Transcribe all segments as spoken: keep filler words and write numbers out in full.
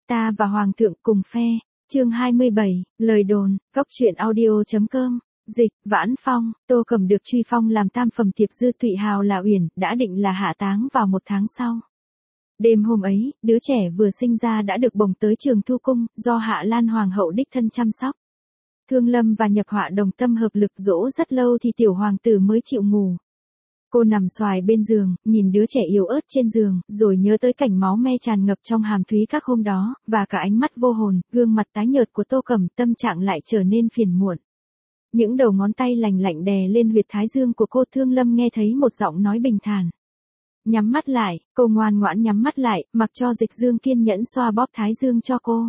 Ta và Hoàng thượng cùng phe. Chương hai mươi bảy, lời đồn, cốc truyện audio chấm com. Dịch, Vãn Phong, Tô Cẩm được truy phong làm tam phẩm tiệp dư Thụy Hào là Uyển, đã định là hạ táng vào một tháng sau. Đêm hôm ấy, đứa trẻ vừa sinh ra đã được bồng tới Trường Thu Cung, do Hạ Lan Hoàng hậu đích thân chăm sóc. Thương Lâm và Nhập Họa đồng tâm hợp lực dỗ rất lâu thì tiểu hoàng tử mới chịu ngủ. Cô nằm xoài bên giường, nhìn đứa trẻ yếu ớt trên giường, rồi nhớ tới cảnh máu me tràn ngập trong hàm thúy các hôm đó, và cả ánh mắt vô hồn, gương mặt tái nhợt của Tô Cẩm, tâm trạng lại trở nên phiền muộn. Những đầu ngón tay lành lạnh đè lên huyệt thái dương của cô. Thương Lâm nghe thấy một giọng nói bình thản. Nhắm mắt lại, cô ngoan ngoãn nhắm mắt lại, mặc cho Dịch Dương kiên nhẫn xoa bóp thái dương cho cô.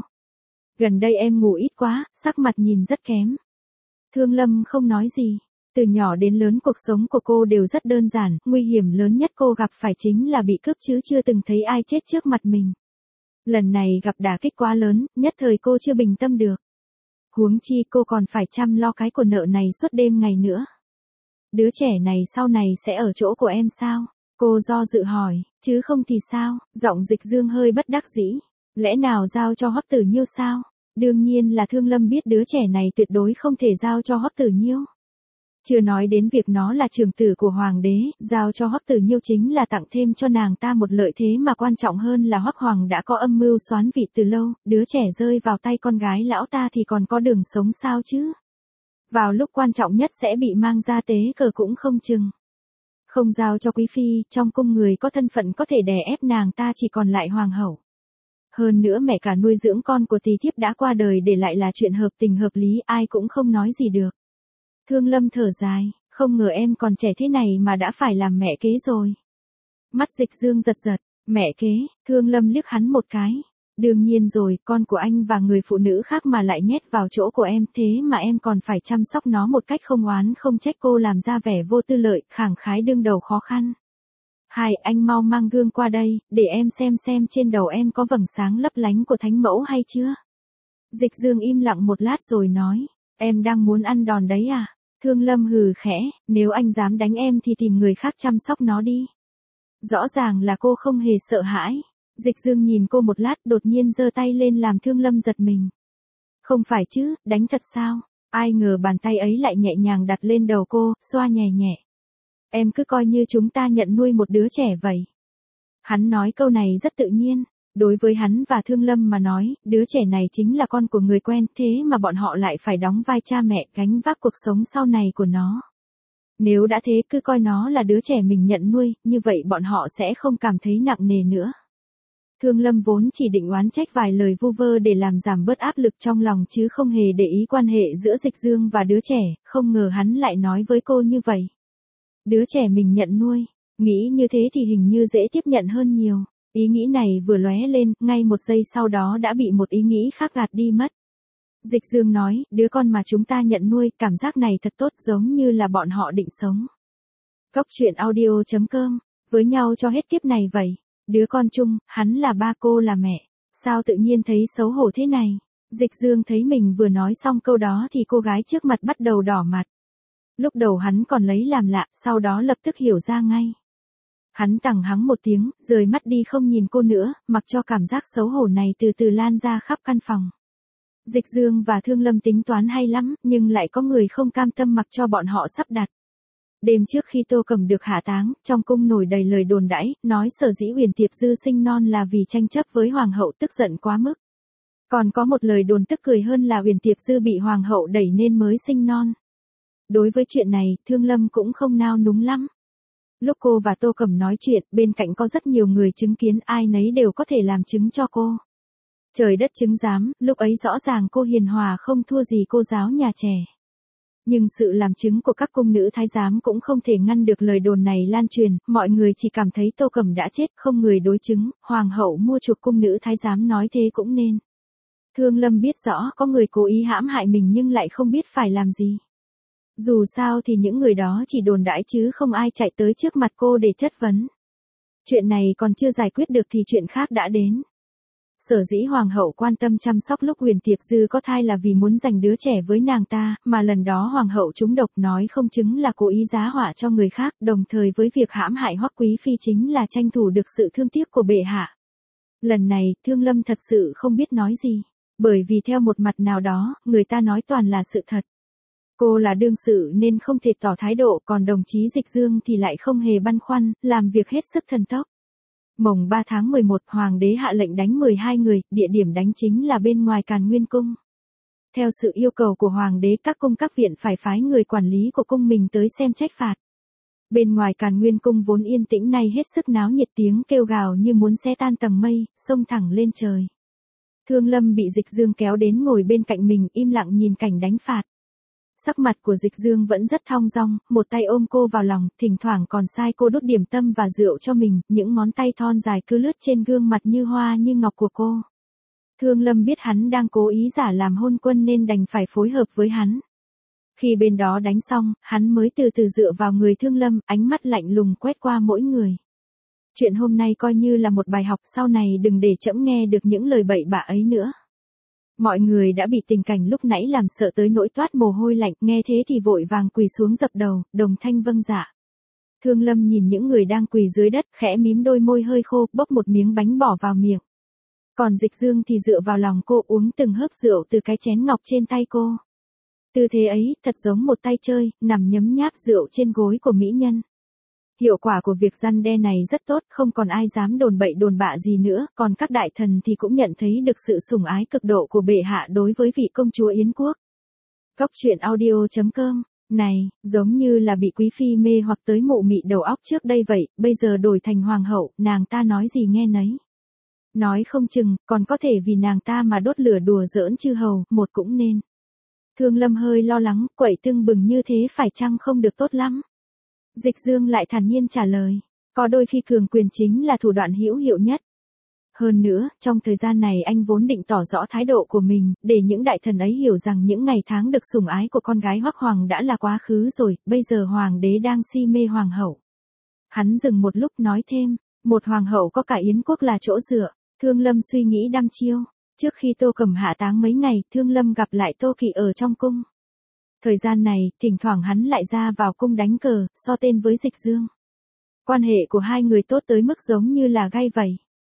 Gần đây em ngủ ít quá, sắc mặt nhìn rất kém. Thương Lâm không nói gì. Từ nhỏ đến lớn cuộc sống của cô đều rất đơn giản, nguy hiểm lớn nhất cô gặp phải chính là bị cướp chứ chưa từng thấy ai chết trước mặt mình. Lần này gặp đả kích quá lớn, nhất thời cô chưa bình tâm được. Huống chi cô còn phải chăm lo cái của nợ này suốt đêm ngày nữa. Đứa trẻ này sau này sẽ ở chỗ của em sao? Cô do dự hỏi, chứ không thì sao? Giọng Dịch Dương hơi bất đắc dĩ. Lẽ nào giao cho Hoắc Tử Nhiêu sao? Đương nhiên là Thương Lâm biết đứa trẻ này tuyệt đối không thể giao cho Hoắc Tử Nhiêu. Chưa nói đến việc nó là trưởng tử của hoàng đế, giao cho Hoắc Tử Nhiêu chính là tặng thêm cho nàng ta một lợi thế mà quan trọng hơn là Hoắc Hoàng đã có âm mưu xoán vị từ lâu, đứa trẻ rơi vào tay con gái lão ta thì còn có đường sống sao chứ? Vào lúc quan trọng nhất sẽ bị mang ra tế cờ cũng không chừng. Không giao cho quý phi, trong cung người có thân phận có thể đè ép nàng ta chỉ còn lại hoàng hậu. Hơn nữa mẹ cả nuôi dưỡng con của tỳ thiếp đã qua đời để lại là chuyện hợp tình hợp lý, ai cũng không nói gì được. Thương Lâm thở dài, không ngờ em còn trẻ thế này mà đã phải làm mẹ kế rồi. Mắt Dịch Dương giật giật, mẹ kế, Thương Lâm liếc hắn một cái. Đương nhiên rồi, con của anh và người phụ nữ khác mà lại nhét vào chỗ của em, thế mà em còn phải chăm sóc nó một cách không oán không trách. Cô làm ra vẻ vô tư lợi, khẳng khái đương đầu khó khăn. Hai, anh mau mang gương qua đây, để em xem xem trên đầu em có vầng sáng lấp lánh của thánh mẫu hay chưa. Dịch Dương im lặng một lát rồi nói, em đang muốn ăn đòn đấy à? Thương Lâm hừ khẽ, nếu anh dám đánh em thì tìm người khác chăm sóc nó đi. Rõ ràng là cô không hề sợ hãi. Dịch Dương nhìn cô một lát đột nhiên giơ tay lên làm Thương Lâm giật mình. Không phải chứ, đánh thật sao? Ai ngờ bàn tay ấy lại nhẹ nhàng đặt lên đầu cô, xoa nhẹ nhẹ. Em cứ coi như chúng ta nhận nuôi một đứa trẻ vậy. Hắn nói câu này rất tự nhiên. Đối với hắn và Thương Lâm mà nói, đứa trẻ này chính là con của người quen, thế mà bọn họ lại phải đóng vai cha mẹ gánh vác cuộc sống sau này của nó. Nếu đã thế cứ coi nó là đứa trẻ mình nhận nuôi, như vậy bọn họ sẽ không cảm thấy nặng nề nữa. Thương Lâm vốn chỉ định oán trách vài lời vu vơ để làm giảm bớt áp lực trong lòng chứ không hề để ý quan hệ giữa Dịch Dương và đứa trẻ, không ngờ hắn lại nói với cô như vậy. Đứa trẻ mình nhận nuôi, nghĩ như thế thì hình như dễ tiếp nhận hơn nhiều. Ý nghĩ này vừa lóe lên, ngay một giây sau đó đã bị một ý nghĩ khác gạt đi mất. Dịch Dương nói, đứa con mà chúng ta nhận nuôi, cảm giác này thật tốt giống như là bọn họ định sống. Cốc truyện audio chấm com, với nhau cho hết kiếp này vậy. Đứa con chung, hắn là ba cô là mẹ. Sao tự nhiên thấy xấu hổ thế này? Dịch Dương thấy mình vừa nói xong câu đó thì cô gái trước mặt bắt đầu đỏ mặt. Lúc đầu hắn còn lấy làm lạ, sau đó lập tức hiểu ra ngay. Hắn tằng hắng một tiếng, rời mắt đi không nhìn cô nữa, mặc cho cảm giác xấu hổ này từ từ lan ra khắp căn phòng. Dịch Dương và Thương Lâm tính toán hay lắm, nhưng lại có người không cam tâm mặc cho bọn họ sắp đặt. Đêm trước khi Tô Cẩm được hạ táng, trong cung nổi đầy lời đồn đãi, nói sở dĩ Uyển Tiệp Dư sinh non là vì tranh chấp với hoàng hậu tức giận quá mức. Còn có một lời đồn tức cười hơn là Uyển Tiệp Dư bị hoàng hậu đẩy nên mới sinh non. Đối với chuyện này, Thương Lâm cũng không nao núng lắm. Lúc cô và Tô Cẩm nói chuyện, bên cạnh có rất nhiều người chứng kiến, ai nấy đều có thể làm chứng cho cô. Trời đất chứng giám, lúc ấy rõ ràng cô hiền hòa không thua gì cô giáo nhà trẻ. Nhưng sự làm chứng của các cung nữ thái giám cũng không thể ngăn được lời đồn này lan truyền, mọi người chỉ cảm thấy Tô Cẩm đã chết, không người đối chứng, hoàng hậu mua chuộc cung nữ thái giám nói thế cũng nên. Thương Lâm biết rõ có người cố ý hãm hại mình nhưng lại không biết phải làm gì. Dù sao thì những người đó chỉ đồn đãi chứ không ai chạy tới trước mặt cô để chất vấn. Chuyện này còn chưa giải quyết được thì chuyện khác đã đến. Sở dĩ hoàng hậu quan tâm chăm sóc lúc Uyển Tiệp Dư có thai là vì muốn dành đứa trẻ với nàng ta, mà lần đó hoàng hậu trúng độc nói không chứng là cố ý giá họa cho người khác, đồng thời với việc hãm hại Hoắc quý phi chính là tranh thủ được sự thương tiếc của bệ hạ. Lần này, Thương Lâm thật sự không biết nói gì. Bởi vì theo một mặt nào đó, người ta nói toàn là sự thật. Cô là đương sự nên không thể tỏ thái độ, còn đồng chí Dịch Dương thì lại không hề băn khoăn, làm việc hết sức thần tốc. Mồng ba tháng mười một, Hoàng đế hạ lệnh đánh mười hai người, địa điểm đánh chính là bên ngoài Càn Nguyên Cung. Theo sự yêu cầu của Hoàng đế, các cung các viện phải phái người quản lý của cung mình tới xem trách phạt. Bên ngoài Càn Nguyên Cung vốn yên tĩnh nay hết sức náo nhiệt, tiếng kêu gào như muốn xé tan tầng mây, xông thẳng lên trời. Thương Lâm bị Dịch Dương kéo đến ngồi bên cạnh mình, im lặng nhìn cảnh đánh phạt. Sắc mặt của Dịch Dương vẫn rất thong dong, một tay ôm cô vào lòng, thỉnh thoảng còn sai cô đút điểm tâm và rượu cho mình, những ngón tay thon dài cứ lướt trên gương mặt như hoa như ngọc của cô. Thương Lâm biết hắn đang cố ý giả làm hôn quân nên đành phải phối hợp với hắn. Khi bên đó đánh xong, hắn mới từ từ dựa vào người Thương Lâm, ánh mắt lạnh lùng quét qua mỗi người. Chuyện hôm nay coi như là một bài học, sau này đừng để trẫm nghe được những lời bậy bạ ấy nữa. Mọi người đã bị tình cảnh lúc nãy làm sợ tới nỗi toát mồ hôi lạnh, nghe thế thì vội vàng quỳ xuống dập đầu, đồng thanh vâng dạ. Thương Lâm nhìn những người đang quỳ dưới đất, khẽ mím đôi môi hơi khô, bốc một miếng bánh bỏ vào miệng. Còn Dịch Dương thì dựa vào lòng cô, uống từng hớp rượu từ cái chén ngọc trên tay cô. Tư thế ấy, thật giống một tay chơi, nằm nhấm nháp rượu trên gối của mỹ nhân. Hiệu quả của việc răn đe này rất tốt, không còn ai dám đồn bậy đồn bạ gì nữa, còn các đại thần thì cũng nhận thấy được sự sủng ái cực độ của bệ hạ đối với vị công chúa Yến Quốc. Cốc truyện audio chấm com, này, giống như là bị quý phi mê hoặc tới mụ mị đầu óc trước đây vậy, bây giờ đổi thành hoàng hậu, nàng ta nói gì nghe nấy. Nói không chừng, còn có thể vì nàng ta mà đốt lửa đùa giỡn chư hầu, một cũng nên. Thương Lâm hơi lo lắng, quậy tưng bừng như thế phải chăng không được tốt lắm. Dịch Dương lại thản nhiên trả lời, có đôi khi cường quyền chính là thủ đoạn hữu hiệu nhất. Hơn nữa, trong thời gian này anh vốn định tỏ rõ thái độ của mình, để những đại thần ấy hiểu rằng những ngày tháng được sủng ái của con gái Hoắc Hoàng đã là quá khứ rồi, bây giờ Hoàng đế đang si mê Hoàng hậu. Hắn dừng một lúc nói thêm, một Hoàng hậu có cả Yến Quốc là chỗ dựa. Thương Lâm suy nghĩ đăm chiêu. Trước khi Tô Cẩm hạ táng mấy ngày, Thương Lâm gặp lại Tô Kỵ ở trong cung. Thời gian này, thỉnh thoảng hắn lại ra vào cung đánh cờ, so tên với Dịch Dương. Quan hệ của hai người tốt tới mức giống như là gai vẩy.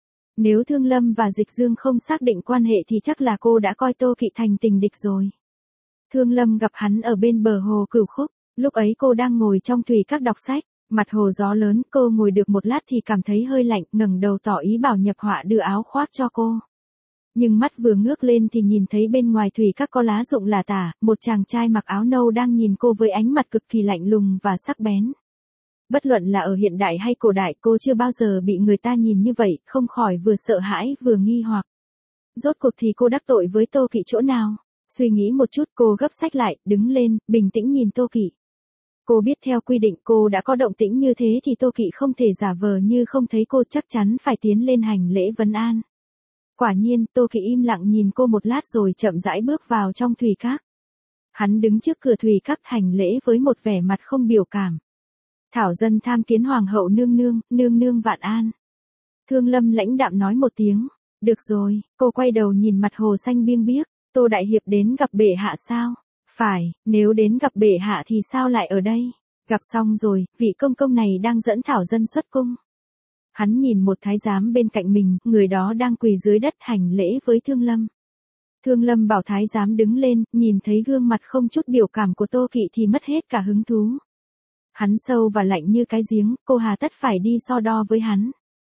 Nếu Thương Lâm và Dịch Dương không xác định quan hệ thì chắc là cô đã coi Tô Kỵ thành tình địch rồi. Thương Lâm gặp hắn ở bên bờ hồ Cửu Khúc, lúc ấy cô đang ngồi trong thủy các đọc sách. Mặt hồ gió lớn, cô ngồi được một lát thì cảm thấy hơi lạnh, ngẩng đầu tỏ ý bảo nhập họa đưa áo khoác cho cô. Nhưng mắt vừa ngước lên thì nhìn thấy bên ngoài thủy các có lá rụng lả tả, một chàng trai mặc áo nâu đang nhìn cô với ánh mặt cực kỳ lạnh lùng và sắc bén. Bất luận là ở hiện đại hay cổ đại, cô chưa bao giờ bị người ta nhìn như vậy, không khỏi vừa sợ hãi vừa nghi hoặc. Rốt cuộc thì cô đắc tội với Tô Kỵ chỗ nào? Suy nghĩ một chút, cô gấp sách lại, đứng lên, bình tĩnh nhìn Tô Kỵ. Cô biết theo quy định cô đã có động tĩnh như thế thì Tô Kỵ không thể giả vờ như không thấy cô, chắc chắn phải tiến lên hành lễ vấn an. Quả nhiên, Tô Kỵ im lặng nhìn cô một lát rồi chậm rãi bước vào trong thủy các. Hắn đứng trước cửa thủy các hành lễ với một vẻ mặt không biểu cảm. Thảo dân tham kiến Hoàng hậu nương nương, nương nương vạn an. Thương Lâm lãnh đạm nói một tiếng, được rồi, cô quay đầu nhìn mặt hồ xanh biêng biếc, Tô Đại Hiệp đến gặp bệ hạ sao? Phải, nếu đến gặp bệ hạ thì sao lại ở đây? Gặp xong rồi, vị công công này đang dẫn Thảo dân xuất cung. Hắn nhìn một thái giám bên cạnh mình, người đó đang quỳ dưới đất hành lễ với Thương Lâm. Thương Lâm bảo thái giám đứng lên, nhìn thấy gương mặt không chút biểu cảm của Tô Kỵ thì mất hết cả hứng thú. Hắn sâu và lạnh như cái giếng, cô hà tất phải đi so đo với hắn.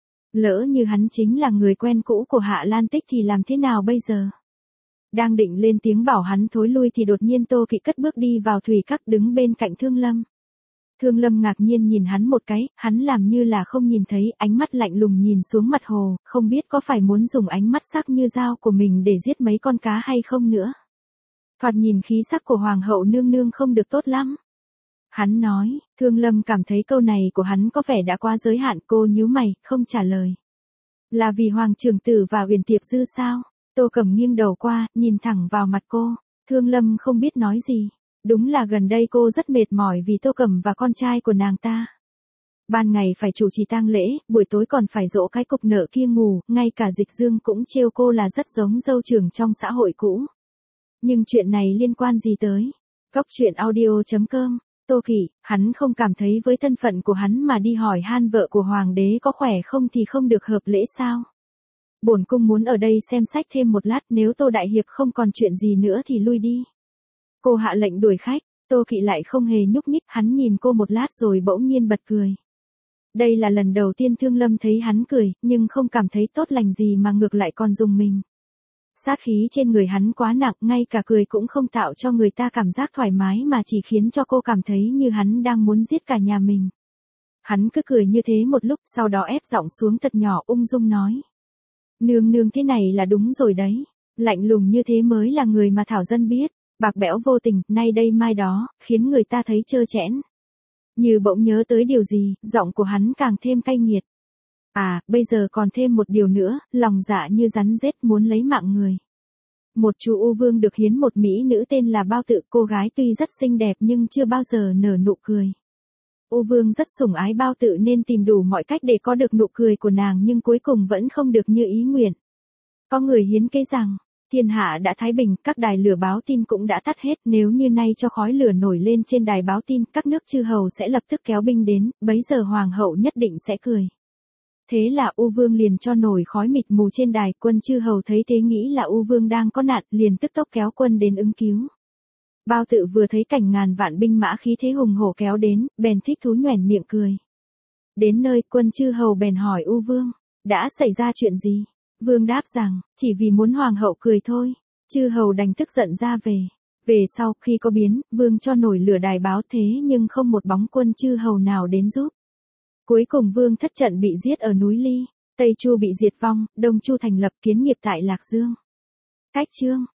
Lỡ như hắn chính là người quen cũ của Hạ Lan Tích thì làm thế nào bây giờ? Đang định lên tiếng bảo hắn thối lui thì đột nhiên Tô Kỵ cất bước đi vào thủy các đứng bên cạnh Thương Lâm. Thương Lâm ngạc nhiên nhìn hắn một cái, hắn làm như là không nhìn thấy, ánh mắt lạnh lùng nhìn xuống mặt hồ, không biết có phải muốn dùng ánh mắt sắc như dao của mình để giết mấy con cá hay không nữa. Thoạt nhìn khí sắc của Hoàng hậu nương nương không được tốt lắm. Hắn nói, Thương Lâm cảm thấy câu này của hắn có vẻ đã quá giới hạn, cô nhíu mày, không trả lời. Là vì Hoàng trưởng tử và Uyển Tiệp Dư sao? Tô Cẩm nghiêng đầu qua, nhìn thẳng vào mặt cô, Thương Lâm không biết nói gì. Đúng là gần đây cô rất mệt mỏi vì Tô Cẩm và con trai của nàng ta. Ban ngày phải chủ trì tang lễ, buổi tối còn phải dỗ cái cục nợ kia ngủ, ngay cả Dịch Dương cũng trêu cô là rất giống dâu trưởng trong xã hội cũ. Nhưng chuyện này liên quan gì tới? Cốc truyện audio chấm com, Tô Kỵ, hắn không cảm thấy với thân phận của hắn mà đi hỏi han vợ của Hoàng đế có khỏe không thì không được hợp lễ sao? Bổn cung muốn ở đây xem sách thêm một lát, nếu Tô đại hiệp không còn chuyện gì nữa thì lui đi. Cô hạ lệnh đuổi khách, Tô Kỵ lại không hề nhúc nhích, hắn nhìn cô một lát rồi bỗng nhiên bật cười. Đây là lần đầu tiên Thương Lâm thấy hắn cười, nhưng không cảm thấy tốt lành gì mà ngược lại còn rùng mình. Sát khí trên người hắn quá nặng, ngay cả cười cũng không tạo cho người ta cảm giác thoải mái mà chỉ khiến cho cô cảm thấy như hắn đang muốn giết cả nhà mình. Hắn cứ cười như thế một lúc, sau đó ép giọng xuống thật nhỏ, ung dung nói. Nương nương thế này là đúng rồi đấy, lạnh lùng như thế mới là người mà Thảo Dân biết, bạc bẽo vô tình, nay đây mai đó, khiến người ta thấy trơ trẽn. Như bỗng nhớ tới điều gì, giọng của hắn càng thêm cay nghiệt. À, bây giờ còn thêm một điều nữa, lòng dạ như rắn rết muốn lấy mạng người. Một chú U Vương được hiến một mỹ nữ tên là Bao Tự, cô gái tuy rất xinh đẹp nhưng chưa bao giờ nở nụ cười. U Vương rất sủng ái Bao Tự nên tìm đủ mọi cách để có được nụ cười của nàng nhưng cuối cùng vẫn không được như ý nguyện. Có người hiến kế rằng, thiên hạ đã thái bình, các đài lửa báo tin cũng đã tắt hết, nếu như nay cho khói lửa nổi lên trên đài báo tin, các nước chư hầu sẽ lập tức kéo binh đến, bấy giờ hoàng hậu nhất định sẽ cười. Thế là U Vương liền cho nổi khói mịt mù trên đài, quân chư hầu thấy thế nghĩ là U Vương đang có nạn, liền tức tốc kéo quân đến ứng cứu. Bao Tự vừa thấy cảnh ngàn vạn binh mã khí thế hùng hổ kéo đến, bèn thích thú nhoẻn miệng cười. Đến nơi, quân chư hầu bèn hỏi U Vương, đã xảy ra chuyện gì? Vương đáp rằng, chỉ vì muốn hoàng hậu cười thôi. Chư hầu đành tức giận ra về. Về sau, khi có biến, Vương cho nổi lửa đài báo thế nhưng không một bóng quân chư hầu nào đến giúp. Cuối cùng Vương thất trận bị giết ở núi Ly, Tây Chu bị diệt vong, Đông Chu thành lập kiến nghiệp tại Lạc Dương. Cách chương